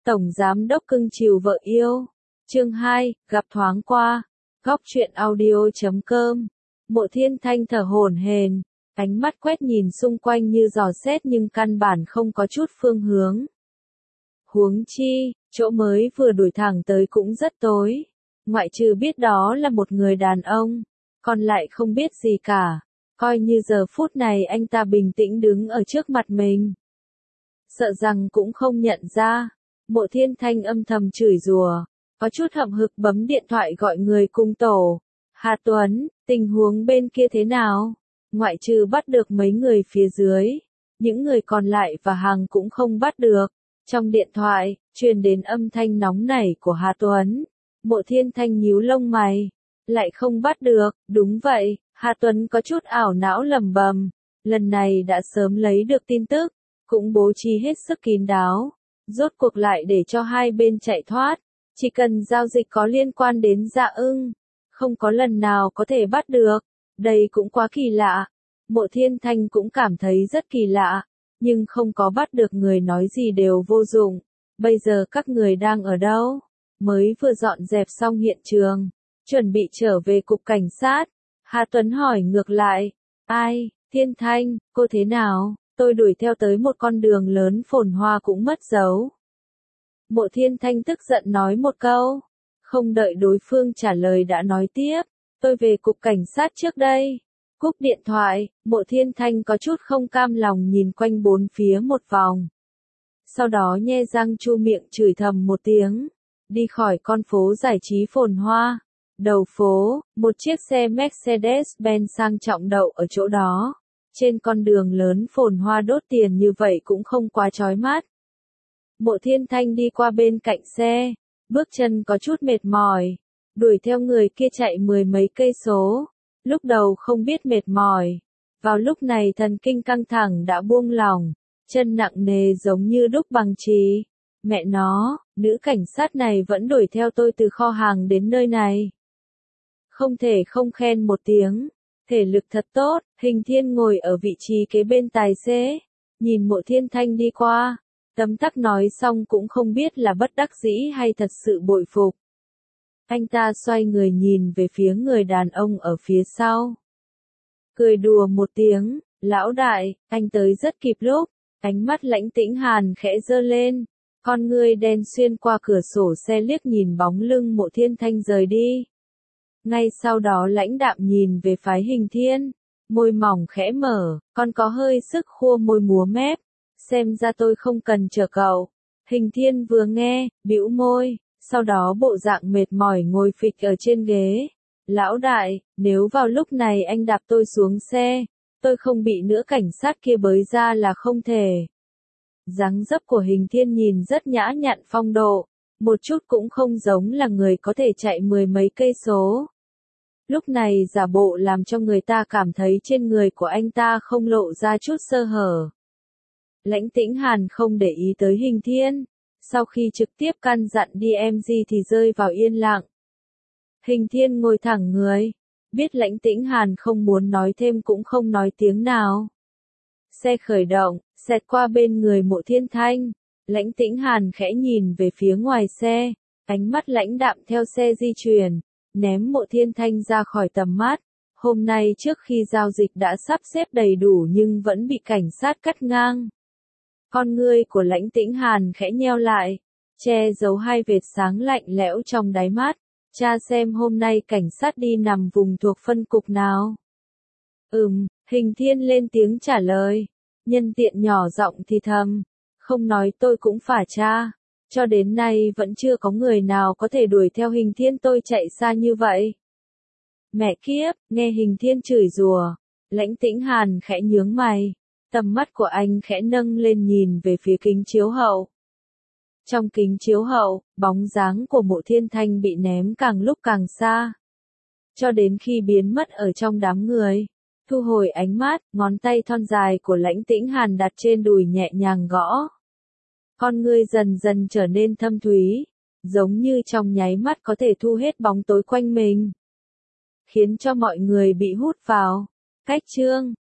Tổng giám đốc cưng chiều vợ yêu. Chương 2, gặp thoáng qua. Góc truyện audio.com. Mộ Thiên Thanh thở hổn hển, ánh mắt quét nhìn xung quanh như dò xét nhưng căn bản không có chút phương hướng. Huống chi, chỗ mới vừa đuổi thẳng tới cũng rất tối. Ngoại trừ biết đó là một người đàn ông, còn lại không biết gì cả. Coi như giờ phút này anh ta bình tĩnh đứng ở trước mặt mình, sợ rằng cũng không nhận ra. Mộ Thiên Thanh âm thầm chửi rủa, có chút hậm hực bấm điện thoại gọi người cùng tổ. Hà Tuấn, tình huống bên kia thế nào? Ngoại trừ bắt được mấy người phía dưới, những người còn lại và hàng cũng không bắt được. Trong điện thoại, truyền đến âm thanh nóng nảy của Hà Tuấn. Mộ Thiên Thanh nhíu lông mày, lại không bắt được. Đúng vậy, Hà Tuấn có chút ảo não lẩm bẩm, lần này đã sớm lấy được tin tức, cũng bố trí hết sức kín đáo, rốt cuộc lại để cho hai bên chạy thoát. Chỉ cần giao dịch có liên quan đến Dạ Ưng, không có lần nào có thể bắt được. Đây cũng quá kỳ lạ. Mộ Thiên Thanh cũng cảm thấy rất kỳ lạ, nhưng không có bắt được người nói gì đều vô dụng. Bây giờ các người đang ở đâu? Mới vừa dọn dẹp xong hiện trường, chuẩn bị trở về cục cảnh sát. Hà Tuấn hỏi ngược lại. Ai, Thiên Thanh, cô thế nào? Tôi đuổi theo tới một con đường lớn phồn hoa cũng mất dấu. Mộ Thiên Thanh tức giận nói một câu. Không đợi đối phương trả lời đã nói tiếp. Tôi về cục cảnh sát trước đây. Cúp điện thoại, Mộ Thiên Thanh có chút không cam lòng nhìn quanh bốn phía một vòng. Sau đó nhe răng chu miệng chửi thầm một tiếng. Đi khỏi con phố giải trí phồn hoa. Đầu phố, một chiếc xe Mercedes-Benz sang trọng đậu ở chỗ đó. Trên con đường lớn phồn hoa đốt tiền như vậy cũng không quá chói mắt. Mộ Thiên Thanh đi qua bên cạnh xe, bước chân có chút mệt mỏi, đuổi theo người kia chạy mười mấy cây số. Lúc đầu không biết mệt mỏi, vào lúc này thần kinh căng thẳng đã buông lỏng, chân nặng nề giống như đúc bằng chì. Mẹ nó, nữ cảnh sát này vẫn đuổi theo tôi từ kho hàng đến nơi này. Không thể không khen một tiếng, thể lực thật tốt. Hình Thiên ngồi ở vị trí kế bên tài xế, nhìn Mộ Thiên Thanh đi qua, tấm tắc nói xong cũng không biết là bất đắc dĩ hay thật sự bội phục. Anh ta xoay người nhìn về phía người đàn ông ở phía sau, cười đùa một tiếng. Lão đại, anh tới rất kịp lúc. Ánh mắt Lãnh Tĩnh Hàn khẽ giơ lên, con ngươi đen xuyên qua cửa sổ xe liếc nhìn bóng lưng Mộ Thiên Thanh rời đi. Ngay sau đó lãnh đạm nhìn về phái Hình Thiên, môi mỏng khẽ mở, còn có hơi sức khua môi múa mép. Xem ra tôi không cần chờ cậu. Hình Thiên vừa nghe, bĩu môi, sau đó bộ dạng mệt mỏi ngồi phịch ở trên ghế. Lão đại, nếu vào lúc này anh đạp tôi xuống xe, tôi không bị nữ cảnh sát kia bới ra là không thể. Dáng dấp của Hình Thiên nhìn rất nhã nhặn phong độ, một chút cũng không giống là người có thể chạy mười mấy cây số. Lúc này giả bộ làm cho người ta cảm thấy trên người của anh ta không lộ ra chút sơ hở. Lãnh Tĩnh Hàn không để ý tới Hình Thiên, sau khi trực tiếp căn dặn đi em gì thì rơi vào yên lặng. Hình Thiên ngồi thẳng người, biết Lãnh Tĩnh Hàn không muốn nói thêm cũng không nói tiếng nào. Xe khởi động, xẹt qua bên người Mộ Thiên Thanh. Lãnh Tĩnh Hàn khẽ nhìn về phía ngoài xe, ánh mắt lãnh đạm theo xe di chuyển, ném Mộ Thiên Thanh ra khỏi tầm mắt. Hôm nay trước khi giao dịch đã sắp xếp đầy đủ nhưng vẫn bị cảnh sát cắt ngang. Con ngươi của Lãnh Tĩnh Hàn khẽ nheo lại, che giấu hai vệt sáng lạnh lẽo trong đáy mắt. Cha xem hôm nay cảnh sát đi nằm vùng thuộc phân cục nào. Hình Thiên lên tiếng trả lời, nhân tiện nhỏ giọng thì thầm, không nói tôi cũng phải tra. Cho đến nay vẫn chưa có người nào có thể đuổi theo Hình Thiên tôi chạy xa như vậy. Mẹ kiếp, nghe Hình Thiên chửi rủa, Lãnh Tĩnh Hàn khẽ nhướng mày, tầm mắt của anh khẽ nâng lên nhìn về phía kính chiếu hậu. Trong kính chiếu hậu, bóng dáng của Mộ Thiên Thanh bị ném càng lúc càng xa, cho đến khi biến mất ở trong đám người. Thu hồi ánh mắt, ngón tay thon dài của Lãnh Tĩnh Hàn đặt trên đùi nhẹ nhàng gõ. Con ngươi dần dần trở nên thâm thúy, giống như trong nháy mắt có thể thu hết bóng tối quanh mình, khiến cho mọi người bị hút vào. Cách chương